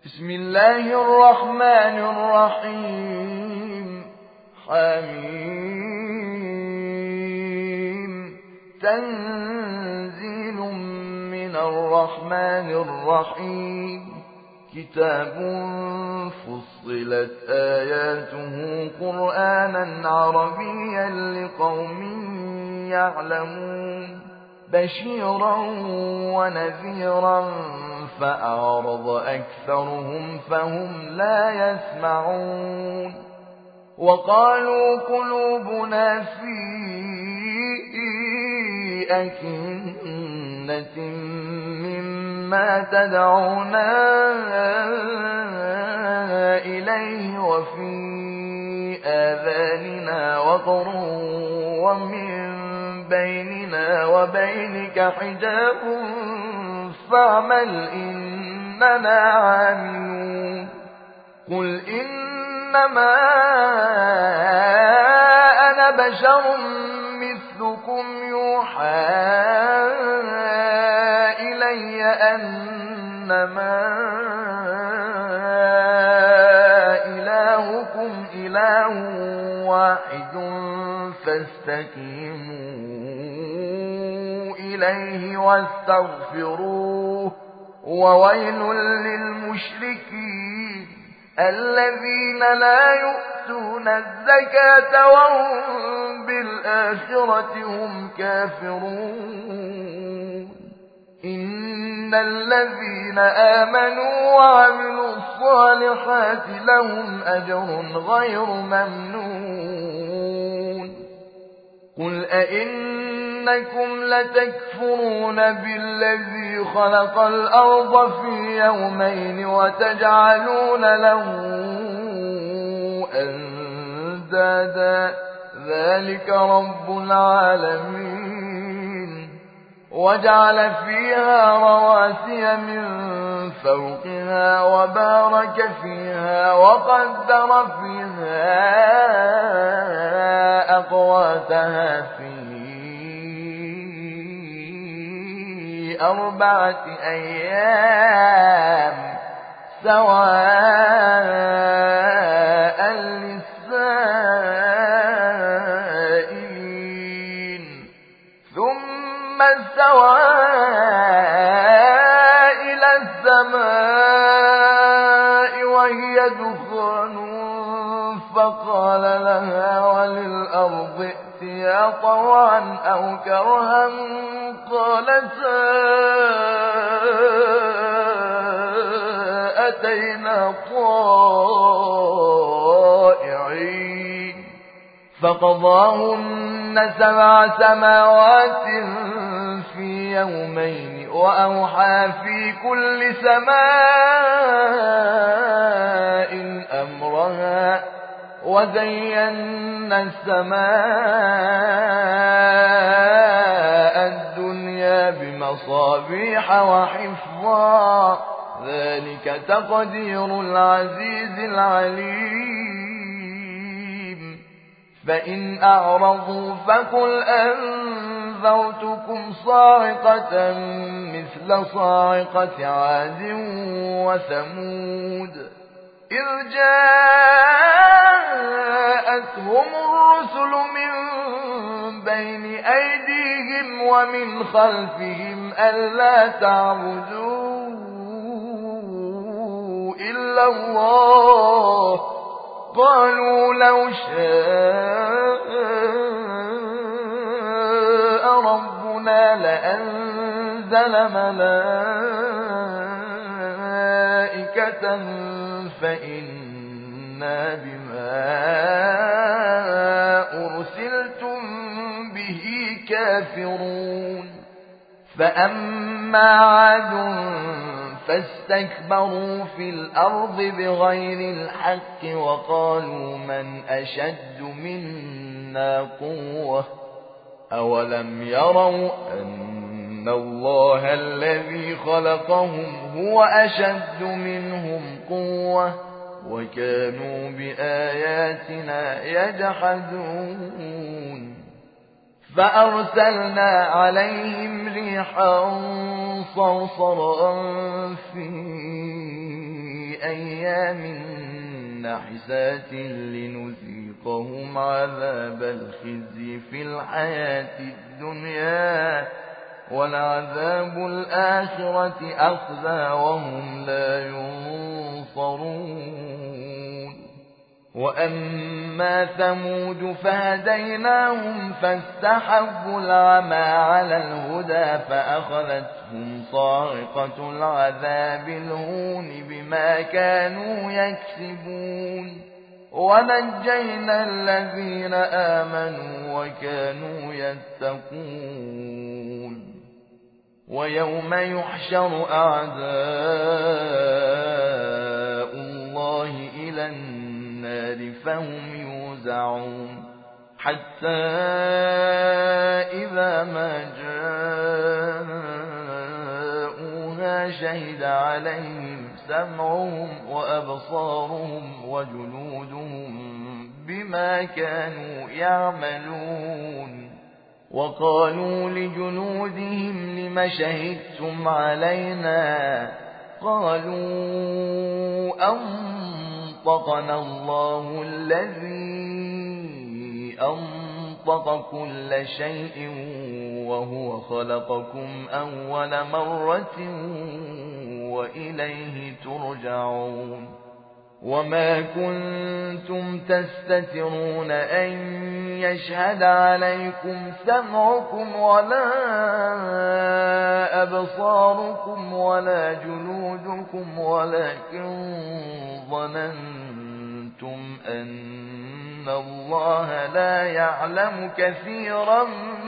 بسم الله الرحمن الرحيم. حميم. تنزيل من الرحمن الرحيم. كتاب فصلت آياته قرآنا عربيا لقوم يعلمون. بشيرا ونذيرا فأعرض أكثرهم فهم لا يسمعون. وقالوا قلوبنا في أكنة مما تدعونا إليه وفي آذاننا وقر ومن بيننا وبينك حجاب فاعمل إننا عاملون. قل إنما أنا بشر مثلكم يوحى إلي أنما إلهكم إله واحد فاستقيموا إليه واستغفروه. وويل للمشركين الذين لا يؤتون الزكاة وهم بالآخرة هم كافرون. إن الذين آمنوا وعملوا الصالحات لهم أجر غير ممنون. قل أئنكم لتكفرون بالذي خلق الأرض في يومين وتجعلون له أندادا ذلك رب العالمين. وجعل فيها رواسي من فوقها وبارك فيها وقدر فيها أقواتها في 4 أيام سواء للسائلين. ثم استوى إلى السماء وهي دخان فقال لها وللأرض ائتيا طوعا أو كرها قالتا أتينا طائعين. فقضاهن 7 سماوات في يومين وأوحى في كل سماء أمرها وزينا السماء الدنيا بمصابيح وحفظا ذلك تقدير العزيز العليم. فإن أعرضوا فقل أنذرتكم صاعقة مثل صاعقة عاد وثمود إذ جاءتهم الرسل من بين أيديهم ومن خلفهم ألا تعبدوا إلا الله قالوا لو شاء ربنا لأنزل ملائكة فإنا بما أرسلتم به كافرون. فأما عاد فاستكبروا في الأرض بغير الحق وقالوا من أشد منا قوة أولم يروا أن الله الذي خلقهم هو أشد منهم قوة وكانوا بآياتنا يجحدون. فأرسلنا عليهم ريحا صرصرا في بأيام نحسات لنذيقهم عذاب الخزي في الحياة الدنيا ولعذاب الآخرة أخزى وهم لا ينصرون. وأما ثمود فهديناهم فاستحبوا العمى على الهدى فأخذتهم صاعقة العذاب الهون بما كانوا يكسبون ونجينا الذين آمنوا وكانوا يتقون. ويوم يحشر أعداء الله إلى النار فهم يوزعون حتى إذا ما جاءوها شهد عليهم سمعهم وأبصارهم وجلودهم بما كانوا يعملون. وقالوا لجلودهم لم شهدتم علينا قالوا أنطقنا الله الذي أنطق كل شيء وهو خلقكم أول مرة وإليه ترجعون. وما كنتم تستترون أن يشهد عليكم سمعكم ولا أبصاركم ولا جلودكم ولكن ظننتم أن الله لا يعلم كثيرا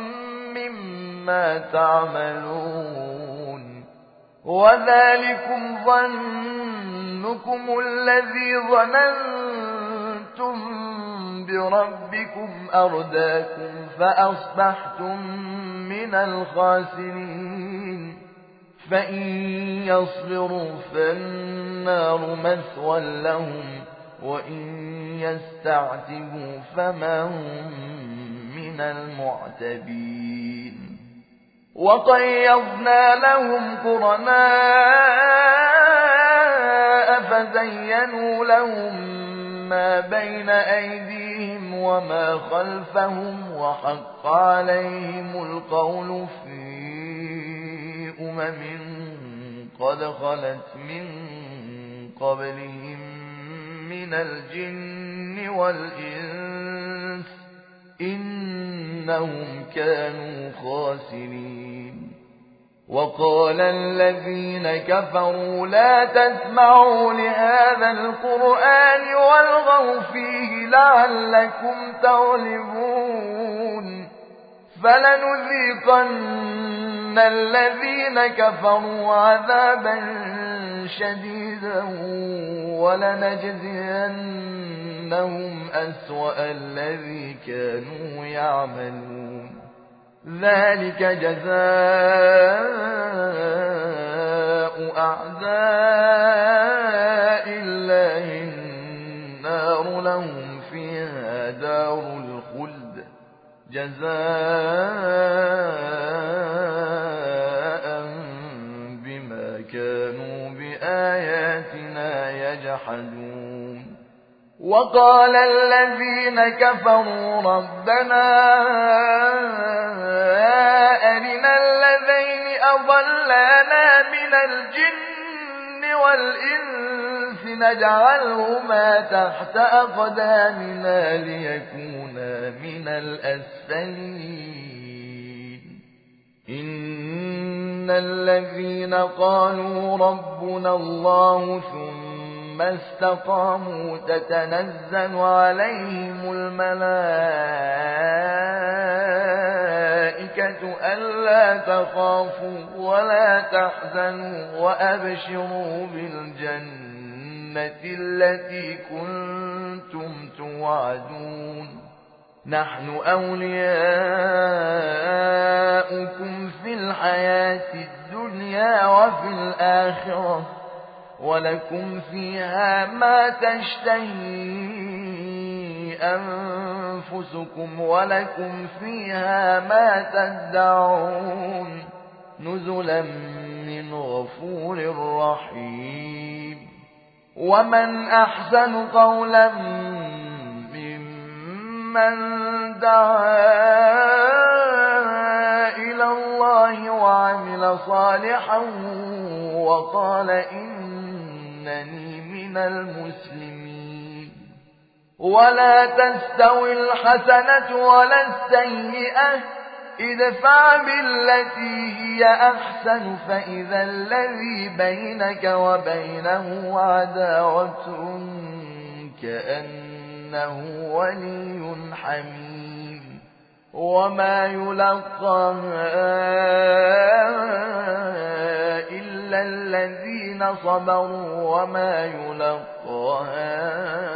مما تعملون. وذلكم ظنكم الذي ظننتم بربكم أرداكم فأصبحتم من الخاسرين. فإن يصبروا فالنار مثوى لهم وإن يستعتبوا فما هم من المعتبين. وقيضنا لهم قرناء فزينوا لهم ما بين أيديهم وما خلفهم وحق عليهم القول في قد خلت من قبلهم من الجن والإنس إنهم كانوا خاسرين. وقال الذين كفروا لا تسمعوا لهذا القرآن والغوا فيه لعلكم تغلبون. فلنذيقن الذين كفروا عذابا شديدا ولنجزينهم أسوأ الذي كانوا يعملون. ذلك جزاء أعداء الله النار لهم فيها دار الخلد جزاء بما كانوا بآياتنا يجحدون. وقال الذين كفروا ربنا أرنا الذين أضلانا من الجن والإنس نجعلهما تحت أقدامنا ليكونا من الأسفلين. إن الذين قالوا ربنا الله ثم استقاموا تتنزل عليهم الملائكة ألا تخافوا ولا تحزنوا وأبشروا بالجنة التي كنتم توعدون. نحن أولياؤكم في الحياة الدنيا وفي الآخرة ولكم فيها ما تشتهي أنفسكم ولكم فيها ما تدعون نزلا من غفور رحيم. ومن أحسن قولا ممن دعا إلى الله وعمل صالحا وقال إنني من المسلمين. ولا تستوي الحسنة ولا السيئة، ادفع بالتي هي أحسن فإذا الذي بينك وبينه عداوة كأنه ولي حميم. وما يلقاها إلا الذين صبروا وما يلقاها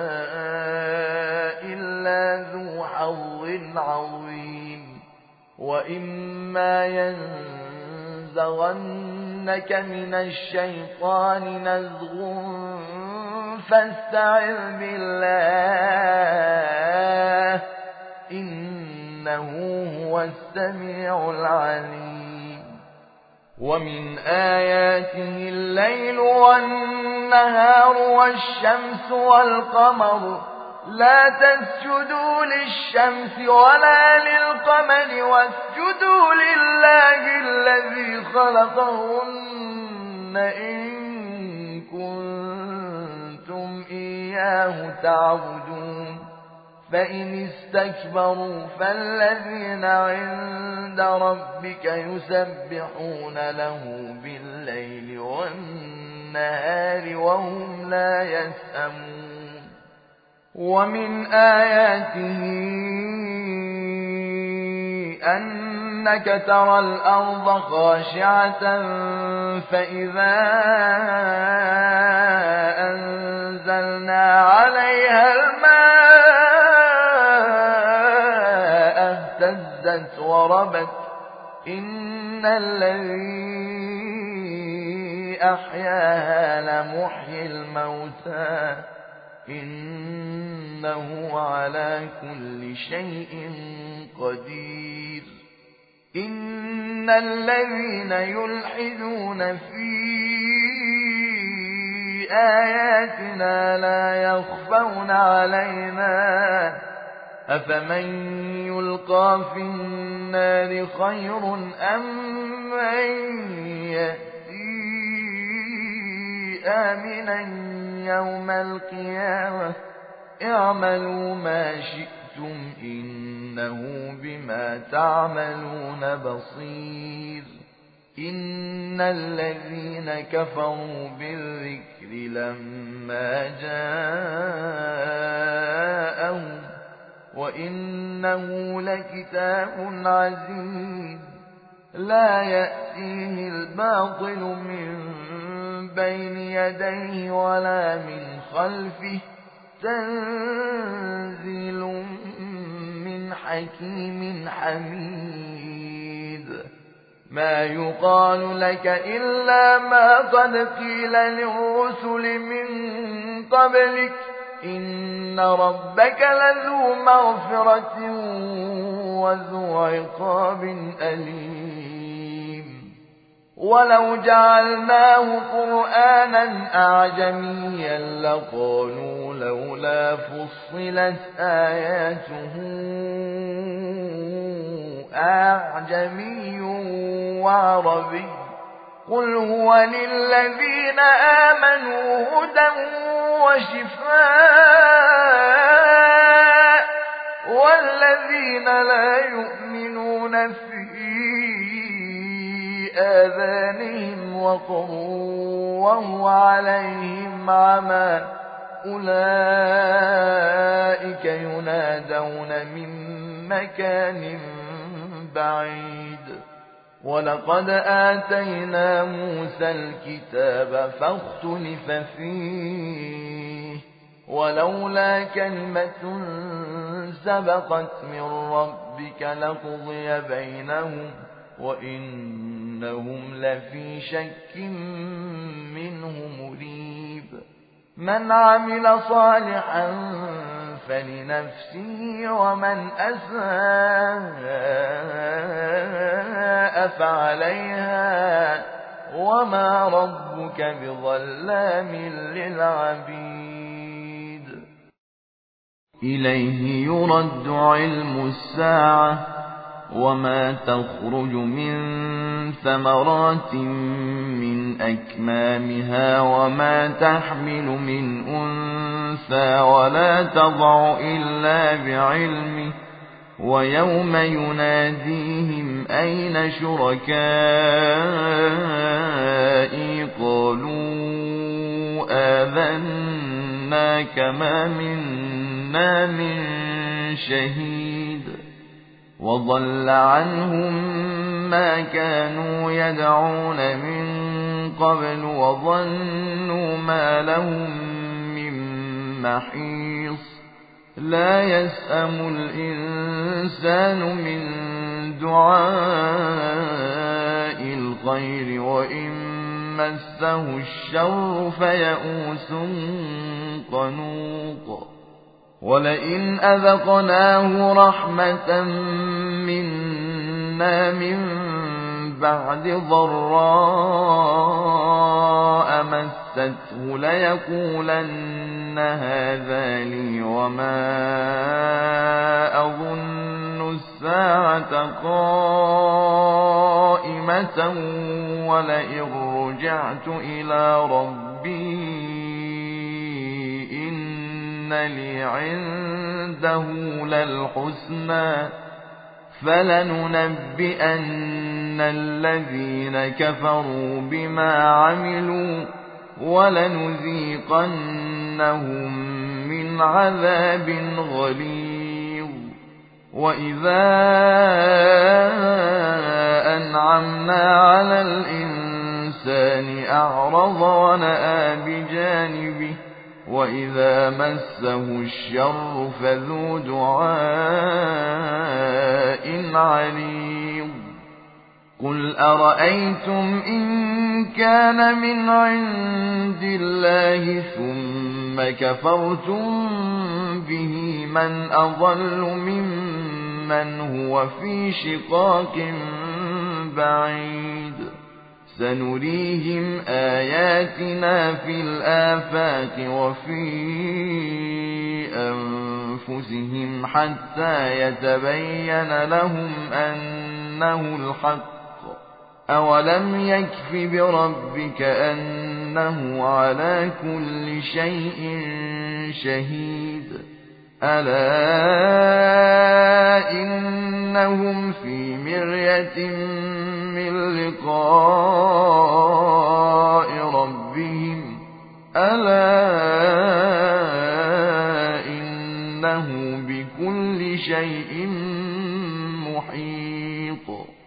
إلا ذو حظ عظيم. وإما ينزغنك من الشيطان نزغ فاستعذ بالله إنه هو السميع العليم. ومن آياته الليل والنهار والشمس والقمر، لا تسجدوا للشمس ولا للقمر واسجدوا لله الذي خلقهن إن كنتم إياه تعبدون. فإن استكبروا فالذين عند ربك يسبحون له بالليل والنهار وهم لا يسأمون. ومن آياته أنك ترى الأرض خاشعة فإذا أنزلنا عليها الماء اهتزت وربت إن الذي أحياها لمحيي الموتى إنه على كل شيء قدير. إن الذين يلحدون في آياتنا لا يخفون علينا أفمن يلقى في النار خير أم من يأتي آمنا يوم القيامة اعملوا ما شئتم إنه بما تعملون بصير. إن الذين كفروا بالذكر لما جاءهم وإنه لكتاب عزيز لا يأتيه الباطل من بين يديه ولا من خلفه تنزيل من حكيم حميد. ما يقال لك إلا ما قد قيل للرسل من قبلك إن ربك لذو مغفرة وذو عقاب أليم. ولو جعلناه قرآنا أعجميا لقالوا لولا فصلت آياته أعجمي وعربي قل هو للذين آمنوا هدى وشفاء والذين لا يؤمنون في آذانهم وقر وهو عليهم عمى أولئك ينادون من مكان بعيد. ولقد آتينا موسى الكتاب فاختلف فيه ولولا كلمة سبقت من ربك لقضي بينهم وإنهم لفي شك منه مريب. من عمل صالحا فلنفسه ومن أساء فعليها وما ربك بظلام للعبيد إليه يرد علم الساعة وما تخرج من ثمرات من أكمامها وما تحمل من أنثى ولا تضع إلا بعلمه ويوم يناديهم أين شركائي قالوا آذناك ما منا من شهيد وضل عنهم ما كانوا يدعون من قبل وظنوا ما لهم من محيص لا يسأم الإنسان من دعاء الخير وإن مسه الشر فيئوس قنوط ولئن أذقناه رحمة منا من بعد ضراء مسته ليقولن هذا لي وما أظن الساعة قائمة ولئن رجعت إلى ربي إن لي عنده للحسنى فلننبئن الذين كفروا بما عملوا ولنذيقنهم من عذاب غليظ وإذا أنعمنا على الإنسان أعرض ونأى بجانبه وإذا مسه الشر فذو دعاء عريض قل أرأيتم إن كان من عند الله ثم كفرتم به من أضل ممن هو في شقاق بعيد سنريهم آياتنا في الآفاق وفي أنفسهم حتى يتبين لهم أنه الحق أولم يكف بربك أنه على كل شيء شهيد ألا إنهم في مرية من لقاء ربهم ألا إنه بكل شيء محيط